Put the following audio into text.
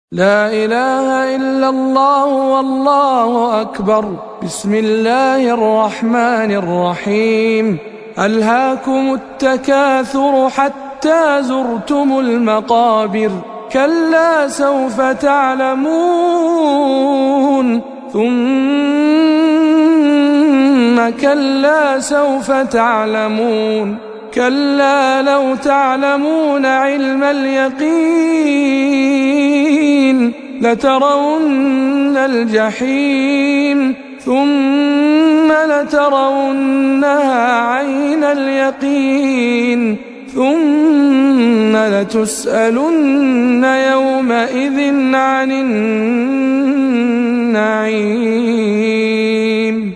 لا إله إلا الله والله أكبر. بسم الله الرحمن الرحيم. ألهاكم التكاثر حتى زرتم المقابر. كلا سوف تعلمون ثم كلا سوف تعلمون. كلا لو تعلمون علم اليقين لترون الجحيم ثم لترونها عين اليقين ثم لتسألن يومئذ عن النعيم.